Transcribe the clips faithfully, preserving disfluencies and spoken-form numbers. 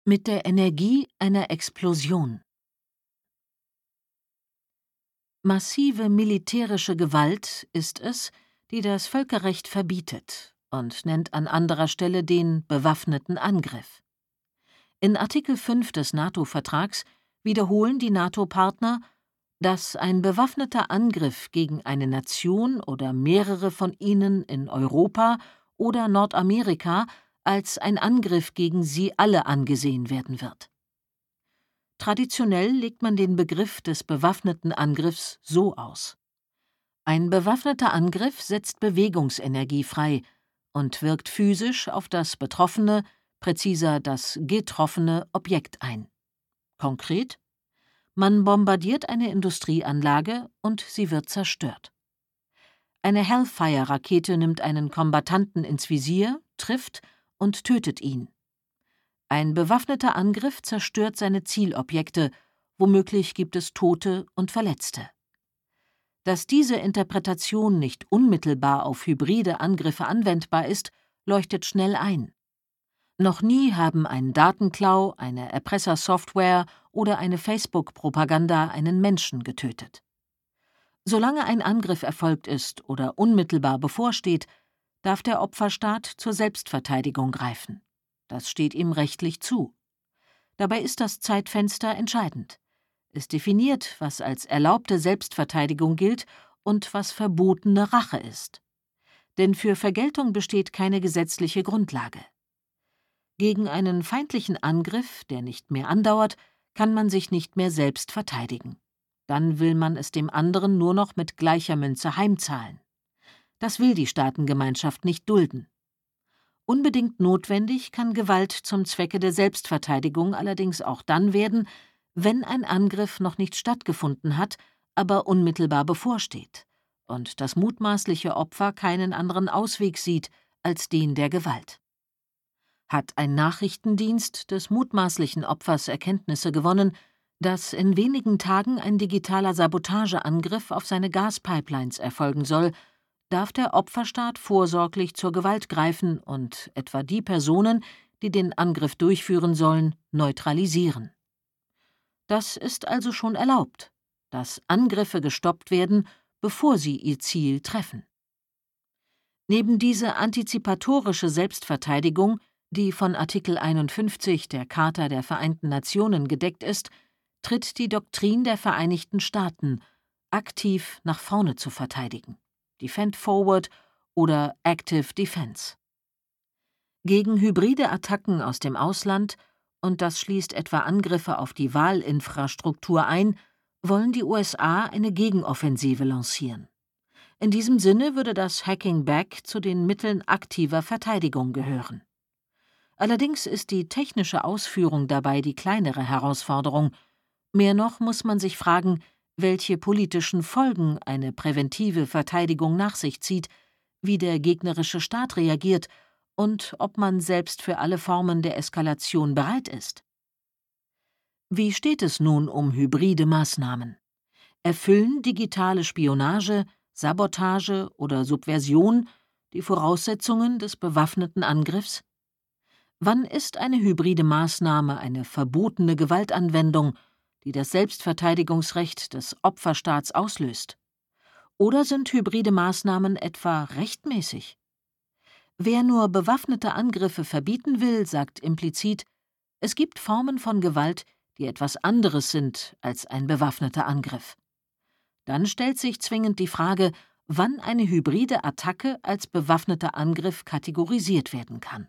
Mit der Energie einer Explosion. Massive militärische Gewalt ist es, die das Völkerrecht verbietet und nennt an anderer Stelle den bewaffneten Angriff. In Artikel fünf des NATO-Vertrags wiederholen die NATO-Partner, dass ein bewaffneter Angriff gegen eine Nation oder mehrere von ihnen in Europa oder Nordamerika als ein Angriff gegen sie alle angesehen werden wird. Traditionell legt man den Begriff des bewaffneten Angriffs so aus: Ein bewaffneter Angriff setzt Bewegungsenergie frei und wirkt physisch auf das betroffene, präziser das getroffene Objekt ein. Konkret: Man bombardiert eine Industrieanlage und sie wird zerstört. Eine Hellfire-Rakete nimmt einen Kombattanten ins Visier, trifft und tötet ihn. Ein bewaffneter Angriff zerstört seine Zielobjekte, womöglich gibt es Tote und Verletzte. Dass diese Interpretation nicht unmittelbar auf hybride Angriffe anwendbar ist, leuchtet schnell ein. Noch nie haben ein Datenklau, eine Erpressersoftware oder eine Facebook-Propaganda einen Menschen getötet. Solange ein Angriff erfolgt ist oder unmittelbar bevorsteht, darf der Opferstaat zur Selbstverteidigung greifen. Das steht ihm rechtlich zu. Dabei ist das Zeitfenster entscheidend. Es definiert, was als erlaubte Selbstverteidigung gilt und was verbotene Rache ist. Denn für Vergeltung besteht keine gesetzliche Grundlage. Gegen einen feindlichen Angriff, der nicht mehr andauert, kann man sich nicht mehr selbst verteidigen. Dann will man es dem anderen nur noch mit gleicher Münze heimzahlen. Das will die Staatengemeinschaft nicht dulden. Unbedingt notwendig kann Gewalt zum Zwecke der Selbstverteidigung allerdings auch dann werden, wenn ein Angriff noch nicht stattgefunden hat, aber unmittelbar bevorsteht und das mutmaßliche Opfer keinen anderen Ausweg sieht als den der Gewalt. Hat ein Nachrichtendienst des mutmaßlichen Opfers Erkenntnisse gewonnen, dass in wenigen Tagen ein digitaler Sabotageangriff auf seine Gaspipelines erfolgen soll, darf der Opferstaat vorsorglich zur Gewalt greifen und etwa die Personen, die den Angriff durchführen sollen, neutralisieren. Das ist also schon erlaubt, dass Angriffe gestoppt werden, bevor sie ihr Ziel treffen. Neben diese antizipatorische Selbstverteidigung, die von Artikel einundfünfzig der Charta der Vereinten Nationen gedeckt ist, tritt die Doktrin der Vereinigten Staaten, aktiv nach vorne zu verteidigen. Defend Forward oder Active Defense. Gegen hybride Attacken aus dem Ausland, und das schließt etwa Angriffe auf die Wahlinfrastruktur ein, wollen die U S A eine Gegenoffensive lancieren. In diesem Sinne würde das Hacking Back zu den Mitteln aktiver Verteidigung gehören. Allerdings ist die technische Ausführung dabei die kleinere Herausforderung. Mehr noch muss man sich fragen, welche politischen Folgen eine präventive Verteidigung nach sich zieht, wie der gegnerische Staat reagiert und ob man selbst für alle Formen der Eskalation bereit ist. Wie steht es nun um hybride Maßnahmen? Erfüllen digitale Spionage, Sabotage oder Subversion die Voraussetzungen des bewaffneten Angriffs? Wann ist eine hybride Maßnahme eine verbotene Gewaltanwendung, die das Selbstverteidigungsrecht des Opferstaats auslöst? Oder sind hybride Maßnahmen etwa rechtmäßig? Wer nur bewaffnete Angriffe verbieten will, sagt implizit, es gibt Formen von Gewalt, die etwas anderes sind als ein bewaffneter Angriff. Dann stellt sich zwingend die Frage, wann eine hybride Attacke als bewaffneter Angriff kategorisiert werden kann.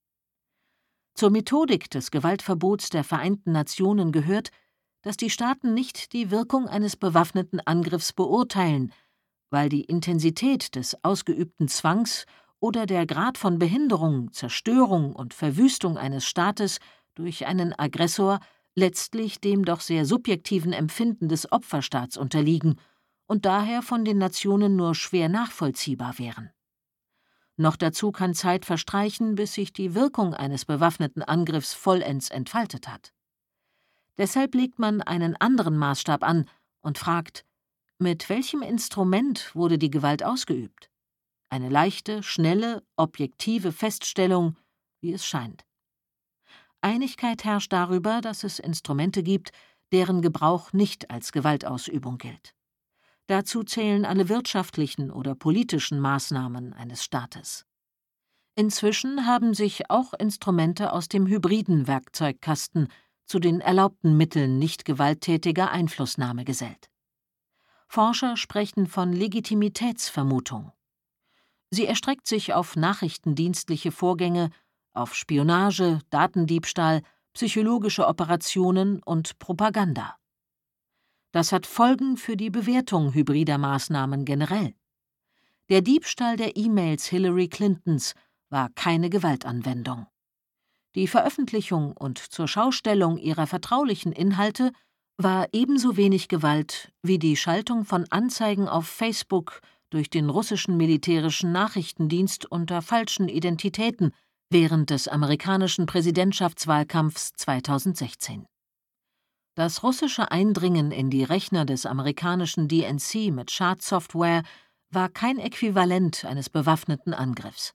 Zur Methodik des Gewaltverbots der Vereinten Nationen gehört, dass die Staaten nicht die Wirkung eines bewaffneten Angriffs beurteilen, weil die Intensität des ausgeübten Zwangs oder der Grad von Behinderung, Zerstörung und Verwüstung eines Staates durch einen Aggressor letztlich dem doch sehr subjektiven Empfinden des Opferstaats unterliegen und daher von den Nationen nur schwer nachvollziehbar wären. Noch dazu kann Zeit verstreichen, bis sich die Wirkung eines bewaffneten Angriffs vollends entfaltet hat. Deshalb legt man einen anderen Maßstab an und fragt, mit welchem Instrument wurde die Gewalt ausgeübt? Eine leichte, schnelle, objektive Feststellung, wie es scheint. Einigkeit herrscht darüber, dass es Instrumente gibt, deren Gebrauch nicht als Gewaltausübung gilt. Dazu zählen alle wirtschaftlichen oder politischen Maßnahmen eines Staates. Inzwischen haben sich auch Instrumente aus dem hybriden Werkzeugkasten zu den erlaubten Mitteln nicht gewalttätiger Einflussnahme gesellt. Forscher sprechen von Legitimitätsvermutung. Sie erstreckt sich auf nachrichtendienstliche Vorgänge, auf Spionage, Datendiebstahl, psychologische Operationen und Propaganda. Das hat Folgen für die Bewertung hybrider Maßnahmen generell. Der Diebstahl der E-Mails Hillary Clintons war keine Gewaltanwendung. Die Veröffentlichung und Zurschaustellung ihrer vertraulichen Inhalte war ebenso wenig Gewalt wie die Schaltung von Anzeigen auf Facebook durch den russischen militärischen Nachrichtendienst unter falschen Identitäten während des amerikanischen Präsidentschaftswahlkampfs zweitausendsechzehn. Das russische Eindringen in die Rechner des amerikanischen D N C mit Schadsoftware war kein Äquivalent eines bewaffneten Angriffs.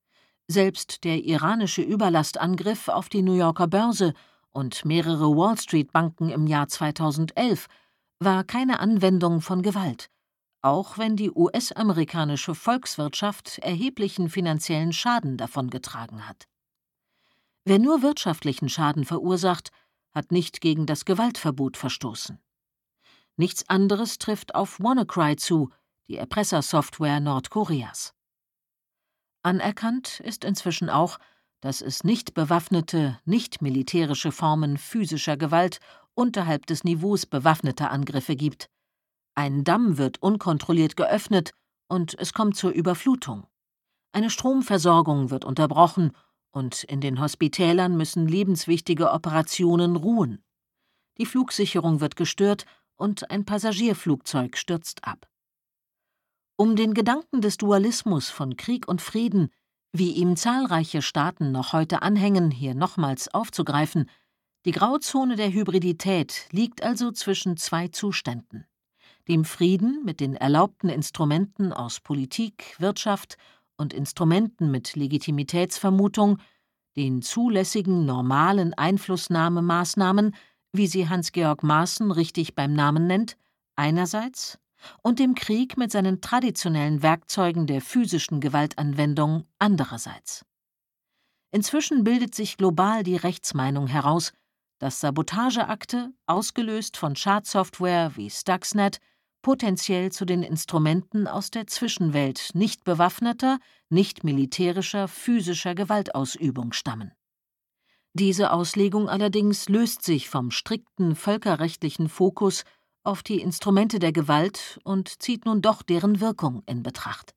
Selbst der iranische Überlastangriff auf die New Yorker Börse und mehrere Wall-Street-Banken im Jahr zweitausendelf war keine Anwendung von Gewalt, auch wenn die U S-amerikanische Volkswirtschaft erheblichen finanziellen Schaden davongetragen hat. Wer nur wirtschaftlichen Schaden verursacht, hat nicht gegen das Gewaltverbot verstoßen. Nichts anderes trifft auf WannaCry zu, die Erpressersoftware Nordkoreas. Anerkannt ist inzwischen auch, dass es nicht bewaffnete, nicht militärische Formen physischer Gewalt unterhalb des Niveaus bewaffneter Angriffe gibt. Ein Damm wird unkontrolliert geöffnet und es kommt zur Überflutung. Eine Stromversorgung wird unterbrochen und in den Hospitälern müssen lebenswichtige Operationen ruhen. Die Flugsicherung wird gestört und ein Passagierflugzeug stürzt ab. Um den Gedanken des Dualismus von Krieg und Frieden, wie ihm zahlreiche Staaten noch heute anhängen, hier nochmals aufzugreifen, die Grauzone der Hybridität liegt also zwischen zwei Zuständen: dem Frieden mit den erlaubten Instrumenten aus Politik, Wirtschaft und Instrumenten mit Legitimitätsvermutung, den zulässigen normalen Einflussnahmemaßnahmen, wie sie Hans-Georg Maaßen richtig beim Namen nennt, einerseits, und dem Krieg mit seinen traditionellen Werkzeugen der physischen Gewaltanwendung andererseits. Inzwischen bildet sich global die Rechtsmeinung heraus, dass Sabotageakte, ausgelöst von Schadsoftware wie Stuxnet, potenziell zu den Instrumenten aus der Zwischenwelt nicht bewaffneter, nicht militärischer, physischer Gewaltausübung stammen. Diese Auslegung allerdings löst sich vom strikten völkerrechtlichen Fokus auf die Instrumente der Gewalt und zieht nun doch deren Wirkung in Betracht.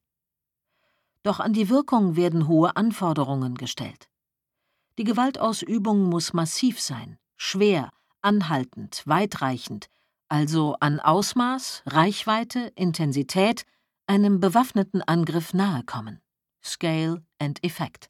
Doch an die Wirkung werden hohe Anforderungen gestellt. Die Gewaltausübung muss massiv sein, schwer, anhaltend, weitreichend, also an Ausmaß, Reichweite, Intensität einem bewaffneten Angriff nahekommen. Scale and Effect.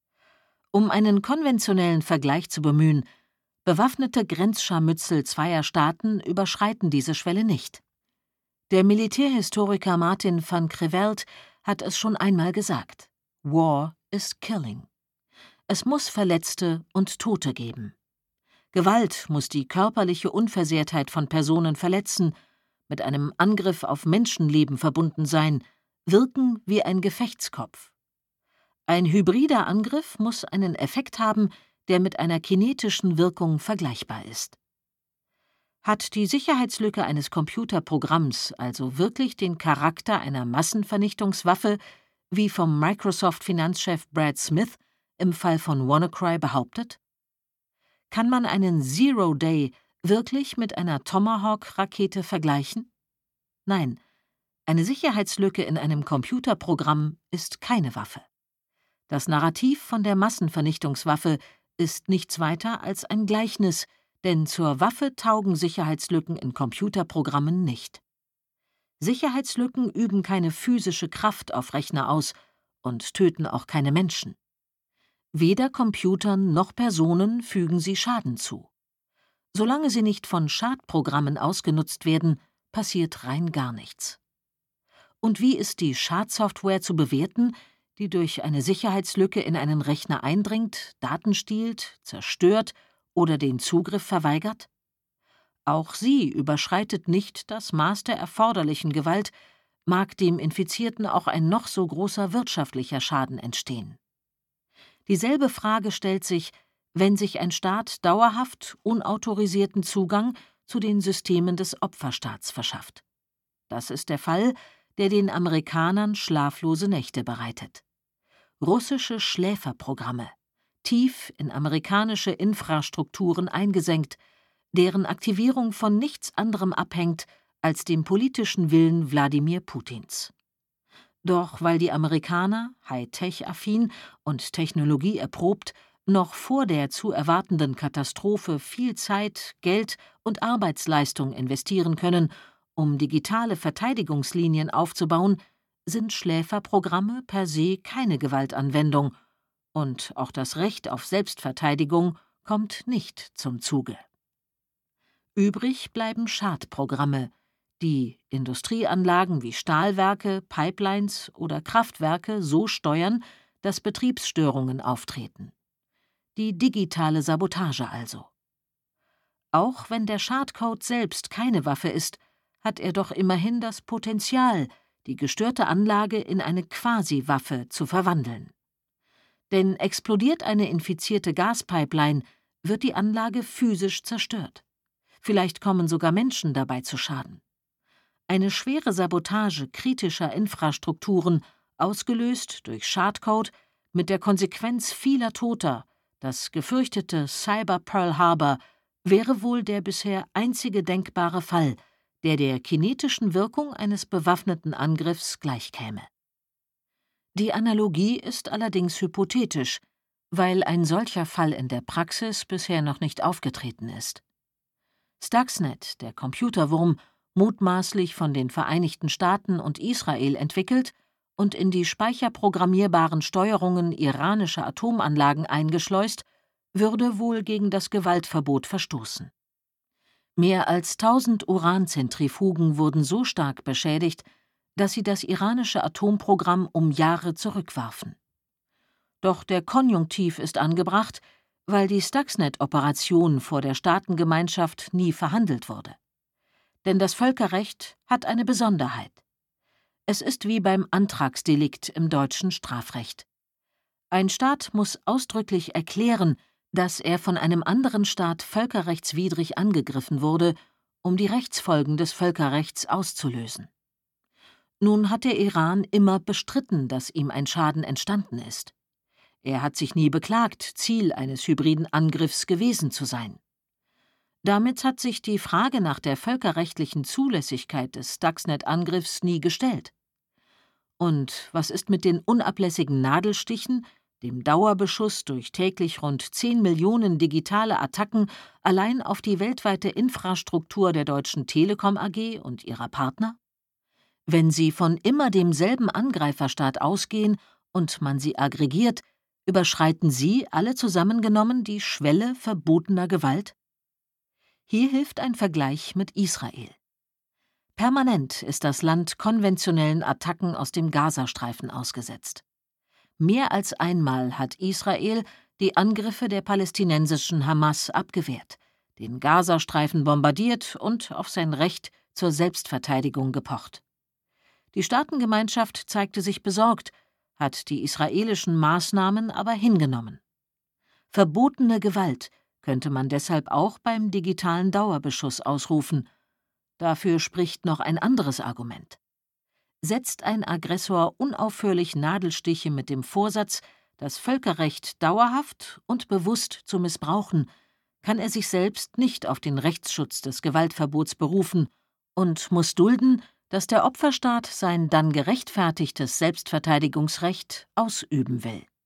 Um einen konventionellen Vergleich zu bemühen: Bewaffnete Grenzscharmützel zweier Staaten überschreiten diese Schwelle nicht. Der Militärhistoriker Martin van Creveld hat es schon einmal gesagt: War is killing. Es muss Verletzte und Tote geben. Gewalt muss die körperliche Unversehrtheit von Personen verletzen, mit einem Angriff auf Menschenleben verbunden sein, wirken wie ein Gefechtskopf. Ein hybrider Angriff muss einen Effekt haben, der mit einer kinetischen Wirkung vergleichbar ist. Hat die Sicherheitslücke eines Computerprogramms also wirklich den Charakter einer Massenvernichtungswaffe, wie vom Microsoft-Finanzchef Brad Smith im Fall von WannaCry behauptet? Kann man einen Zero-Day wirklich mit einer Tomahawk-Rakete vergleichen? Nein, eine Sicherheitslücke in einem Computerprogramm ist keine Waffe. Das Narrativ von der Massenvernichtungswaffe ist nichts weiter als ein Gleichnis, denn zur Waffe taugen Sicherheitslücken in Computerprogrammen nicht. Sicherheitslücken üben keine physische Kraft auf Rechner aus und töten auch keine Menschen. Weder Computern noch Personen fügen sie Schaden zu. Solange sie nicht von Schadprogrammen ausgenutzt werden, passiert rein gar nichts. Und wie ist die Schadsoftware zu bewerten, die durch eine Sicherheitslücke in einen Rechner eindringt, Daten stiehlt, zerstört oder den Zugriff verweigert? Auch sie überschreitet nicht das Maß der erforderlichen Gewalt, mag dem Infizierten auch ein noch so großer wirtschaftlicher Schaden entstehen. Dieselbe Frage stellt sich, wenn sich ein Staat dauerhaft unautorisierten Zugang zu den Systemen des Opferstaats verschafft. Das ist der Fall, der den Amerikanern schlaflose Nächte bereitet. Russische Schläferprogramme, tief in amerikanische Infrastrukturen eingesenkt, deren Aktivierung von nichts anderem abhängt als dem politischen Willen Wladimir Putins. Doch weil die Amerikaner, Hightech-affin und technologieerprobt, noch vor der zu erwartenden Katastrophe viel Zeit, Geld und Arbeitsleistung investieren können, um digitale Verteidigungslinien aufzubauen, sind Schläferprogramme per se keine Gewaltanwendung, und auch das Recht auf Selbstverteidigung kommt nicht zum Zuge. Übrig bleiben Schadprogramme, die Industrieanlagen wie Stahlwerke, Pipelines oder Kraftwerke so steuern, dass Betriebsstörungen auftreten. Die digitale Sabotage also. Auch wenn der Schadcode selbst keine Waffe ist, hat er doch immerhin das Potenzial, die gestörte Anlage in eine Quasi-Waffe zu verwandeln. Denn explodiert eine infizierte Gaspipeline, wird die Anlage physisch zerstört. Vielleicht kommen sogar Menschen dabei zu Schaden. Eine schwere Sabotage kritischer Infrastrukturen, ausgelöst durch Schadcode, mit der Konsequenz vieler Toter, das gefürchtete Cyber Pearl Harbor, wäre wohl der bisher einzige denkbare Fall, der der kinetischen Wirkung eines bewaffneten Angriffs gleichkäme. Die Analogie ist allerdings hypothetisch, weil ein solcher Fall in der Praxis bisher noch nicht aufgetreten ist. Stuxnet, der Computerwurm, mutmaßlich von den Vereinigten Staaten und Israel entwickelt und in die speicherprogrammierbaren Steuerungen iranischer Atomanlagen eingeschleust, würde wohl gegen das Gewaltverbot verstoßen. Mehr als tausend Uranzentrifugen wurden so stark beschädigt, dass sie das iranische Atomprogramm um Jahre zurückwarfen. Doch der Konjunktiv ist angebracht, weil die Stuxnet-Operation vor der Staatengemeinschaft nie verhandelt wurde. Denn das Völkerrecht hat eine Besonderheit. Es ist wie beim Antragsdelikt im deutschen Strafrecht. Ein Staat muss ausdrücklich erklären, dass er von einem anderen Staat völkerrechtswidrig angegriffen wurde, um die Rechtsfolgen des Völkerrechts auszulösen. Nun hat der Iran immer bestritten, dass ihm ein Schaden entstanden ist. Er hat sich nie beklagt, Ziel eines hybriden Angriffs gewesen zu sein. Damit hat sich die Frage nach der völkerrechtlichen Zulässigkeit des Stuxnet-Angriffs nie gestellt. Und was ist mit den unablässigen Nadelstichen, dem Dauerbeschuss durch täglich rund zehn Millionen digitale Attacken allein auf die weltweite Infrastruktur der Deutschen Telekom A G und ihrer Partner? Wenn sie von immer demselben Angreiferstaat ausgehen und man sie aggregiert, überschreiten sie alle zusammengenommen die Schwelle verbotener Gewalt? Hier hilft ein Vergleich mit Israel. Permanent ist das Land konventionellen Attacken aus dem Gazastreifen ausgesetzt. Mehr als einmal hat Israel die Angriffe der palästinensischen Hamas abgewehrt, den Gazastreifen bombardiert und auf sein Recht zur Selbstverteidigung gepocht. Die Staatengemeinschaft zeigte sich besorgt, hat die israelischen Maßnahmen aber hingenommen. Verbotene Gewalt könnte man deshalb auch beim digitalen Dauerbeschuss ausrufen. Dafür spricht noch ein anderes Argument. Setzt ein Aggressor unaufhörlich Nadelstiche mit dem Vorsatz, das Völkerrecht dauerhaft und bewusst zu missbrauchen, kann er sich selbst nicht auf den Rechtsschutz des Gewaltverbots berufen und muss dulden, dass der Opferstaat sein dann gerechtfertigtes Selbstverteidigungsrecht ausüben will.